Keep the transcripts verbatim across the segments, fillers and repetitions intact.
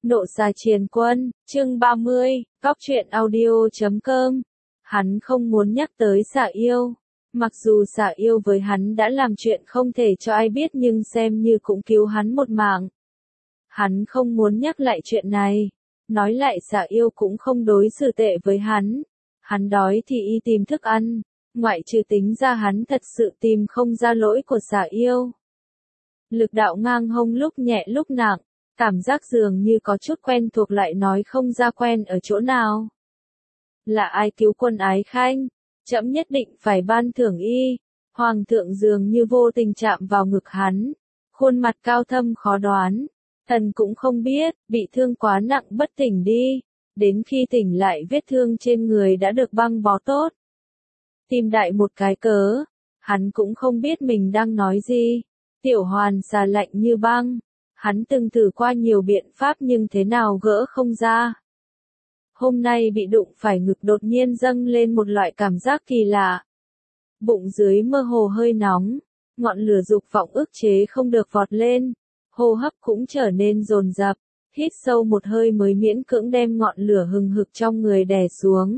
Nộ Xà Triền Quân, chương ba mươi, Góc truyện audio chấm com. Hắn không muốn nhắc tới Xà Yêu. Mặc dù Xà Yêu với hắn đã làm chuyện không thể cho ai biết nhưng xem như cũng cứu hắn một mạng. Hắn không muốn nhắc lại chuyện này. Nói lại Xà Yêu cũng không đối xử tệ với hắn. Hắn đói thì y tìm thức ăn. Ngoại trừ tính ra hắn thật sự tìm không ra lỗi của Xà Yêu. Lực đạo ngang hông lúc nhẹ lúc nặng. Cảm giác dường như có chút quen thuộc lại nói không ra quen ở chỗ nào. Là ai cứu Quân Ái Khanh? Trẫm nhất định phải ban thưởng y. Hoàng thượng dường như vô tình chạm vào ngực hắn. Khuôn mặt cao thâm khó đoán. Thần cũng không biết, bị thương quá nặng bất tỉnh đi. Đến khi tỉnh lại vết thương trên người đã được băng bó tốt. Tìm đại một cái cớ. Hắn cũng không biết mình đang nói gì. Tiểu Hoàn Xà lạnh như băng. Hắn từng thử qua nhiều biện pháp nhưng thế nào gỡ không ra. Hôm nay bị đụng phải ngực đột nhiên dâng lên một loại cảm giác kỳ lạ. Bụng dưới mơ hồ hơi nóng, ngọn lửa dục vọng ức chế không được vọt lên, hô hấp cũng trở nên dồn dập, hít sâu một hơi mới miễn cưỡng đem ngọn lửa hừng hực trong người đè xuống.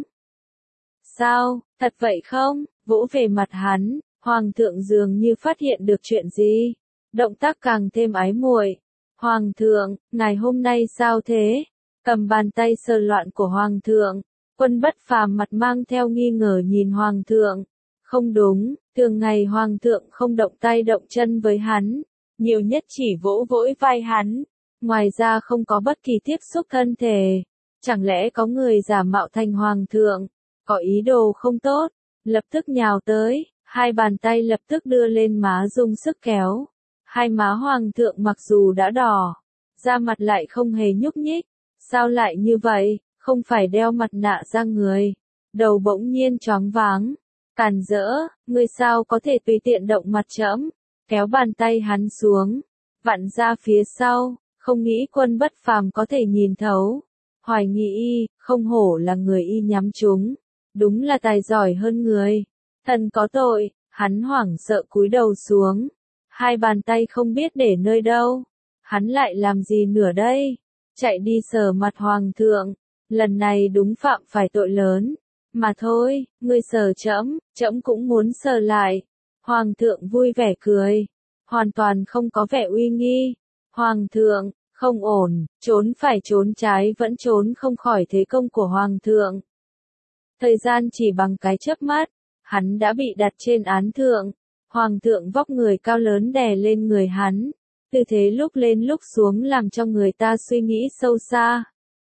Sao, thật vậy không? Vỗ về mặt hắn, Hoàng thượng dường như phát hiện được chuyện gì, động tác càng thêm ái muội. Hoàng thượng, ngài hôm nay sao thế? Cầm bàn tay sờ loạn của Hoàng thượng, Quân Bất Phàm mặt mang theo nghi ngờ nhìn Hoàng thượng. Không đúng, thường ngày Hoàng thượng không động tay động chân với hắn, nhiều nhất chỉ vỗ vỗ vai hắn, ngoài ra không có bất kỳ tiếp xúc thân thể. Chẳng lẽ có người giả mạo thành Hoàng thượng, có ý đồ không tốt, lập tức nhào tới, hai bàn tay lập tức đưa lên má dùng sức kéo. Hai má Hoàng thượng mặc dù đã đỏ, da mặt lại không hề nhúc nhích. Sao lại như vậy, không phải đeo mặt nạ ra người. Đầu bỗng nhiên choáng váng. Càn rỡ, ngươi sao có thể tùy tiện động mặt trẫm? Kéo bàn tay hắn xuống, vặn ra phía sau, không nghĩ Quân Bất Phàm có thể nhìn thấu. Hoài nghi y, không hổ là người y nhắm trúng. Đúng là tài giỏi hơn người. Thần có tội, hắn hoảng sợ cúi đầu xuống. Hai bàn tay không biết để nơi đâu. Hắn lại làm gì nữa đây? Chạy đi sờ mặt Hoàng thượng. Lần này đúng phạm phải tội lớn. Mà thôi, ngươi sờ trẫm, trẫm cũng muốn sờ lại. Hoàng thượng vui vẻ cười. Hoàn toàn không có vẻ uy nghi. Hoàng thượng, không ổn, trốn phải trốn trái vẫn trốn không khỏi thế công của Hoàng thượng. Thời gian chỉ bằng cái chớp mắt, hắn đã bị đặt trên án thượng. Hoàng thượng vóc người cao lớn đè lên người hắn. Tư thế lúc lên lúc xuống làm cho người ta suy nghĩ sâu xa.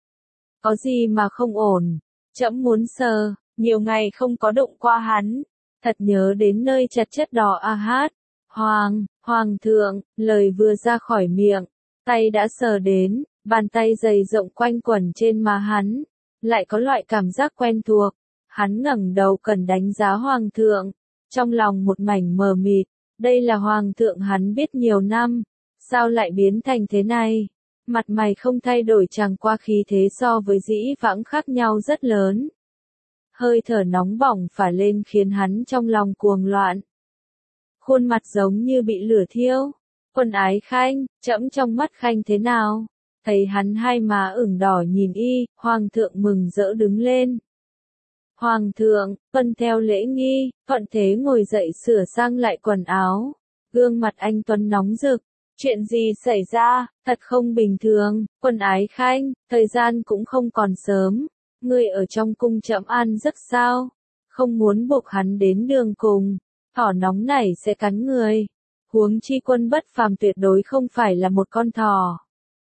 Có gì mà không ổn? Trẫm muốn sờ, nhiều ngày không có đụng qua hắn. Thật nhớ đến nơi chặt chất đỏ a hát. Hoàng, Hoàng thượng, lời vừa ra khỏi miệng. Tay đã sờ đến, bàn tay dày rộng quanh quẩn trên má hắn. Lại có loại cảm giác quen thuộc. Hắn ngẩng đầu cần đánh giá Hoàng thượng. Trong lòng một mảnh mờ mịt. Đây là Hoàng thượng hắn biết nhiều năm. Sao lại biến thành thế này? Mặt mày không thay đổi chẳng qua khí thế so với dĩ vãng khác nhau rất lớn. Hơi thở nóng bỏng phả lên khiến hắn trong lòng cuồng loạn. Khuôn mặt giống như bị lửa thiêu. Quân Ái Khanh, trẫm trong mắt Khanh thế nào? Thấy hắn hai má ửng đỏ nhìn y, Hoàng thượng mừng rỡ đứng lên. Hoàng thượng, tuân theo lễ nghi, thuận thế ngồi dậy sửa sang lại quần áo. Gương mặt anh tuấn nóng rực. Chuyện gì xảy ra, thật không bình thường. Quân Ái Khanh, thời gian cũng không còn sớm. Ngươi ở trong cung trẫm an giấc sao? Không muốn buộc hắn đến đường cùng. Thỏ nóng này sẽ cắn người. Huống chi Quân Bất Phàm tuyệt đối không phải là một con thỏ.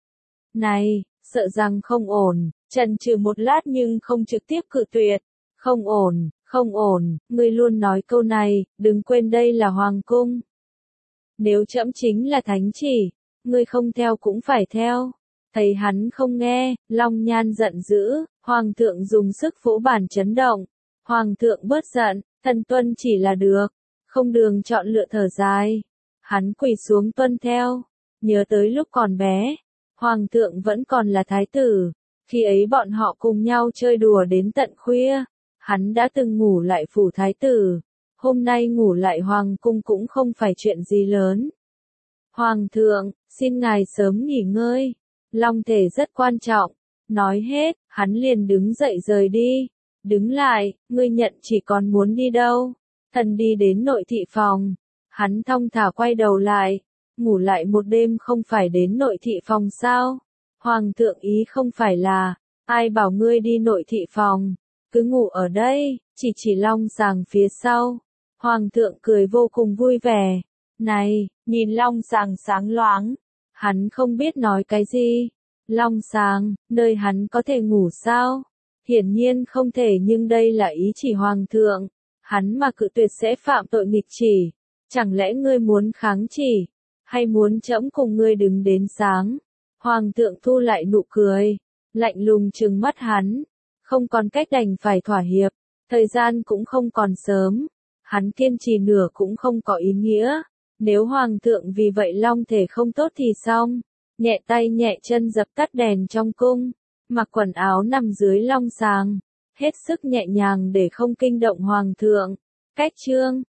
Này, sợ rằng không ổn. Chần chừ một lát nhưng không trực tiếp cự tuyệt. Không ổn, không ổn, ngươi luôn nói câu này, đừng quên đây là hoàng cung. Nếu trẫm chính là thánh chỉ, ngươi không theo cũng phải theo. Thấy hắn không nghe, Long Nhan giận dữ, Hoàng thượng dùng sức vỗ bàn chấn động. Hoàng thượng bớt giận, thần tuân chỉ là được, không đường chọn lựa thở dài. Hắn quỳ xuống tuân theo, nhớ tới lúc còn bé, Hoàng thượng vẫn còn là thái tử, khi ấy bọn họ cùng nhau chơi đùa đến tận khuya, hắn đã từng ngủ lại phủ thái tử. Hôm nay ngủ lại hoàng cung cũng không phải chuyện gì lớn. Hoàng thượng, xin ngài sớm nghỉ ngơi. long thể rất quan trọng. Nói hết, hắn liền đứng dậy rời đi. Đứng lại, ngươi nhận chỉ còn muốn đi đâu? Thần đi đến nội thị phòng. Hắn thong thả quay đầu lại. Ngủ lại một đêm không phải đến nội thị phòng sao? Hoàng thượng ý không phải là, ai bảo ngươi đi nội thị phòng, cứ ngủ ở đây, chỉ chỉ long sàng phía sau. Hoàng thượng cười vô cùng vui vẻ. Này, nhìn long sàng sáng loáng. Hắn không biết nói cái gì. Long sàng, nơi hắn có thể ngủ sao? Hiển nhiên không thể, nhưng đây là ý chỉ hoàng thượng. Hắn mà cự tuyệt sẽ phạm tội nghịch chỉ. Chẳng lẽ ngươi muốn kháng chỉ, hay muốn trẫm cùng ngươi đứng đến sáng? Hoàng thượng thu lại nụ cười, lạnh lùng trừng mắt hắn. Không còn cách đành phải thỏa hiệp. Thời gian cũng không còn sớm. Hắn kiên trì nửa cũng không có ý nghĩa. Nếu hoàng thượng vì vậy long thể không tốt thì xong. Nhẹ tay nhẹ chân dập tắt đèn trong cung. Mặc quần áo nằm dưới long sàng. Hết sức nhẹ nhàng để không kinh động hoàng thượng. Cách chương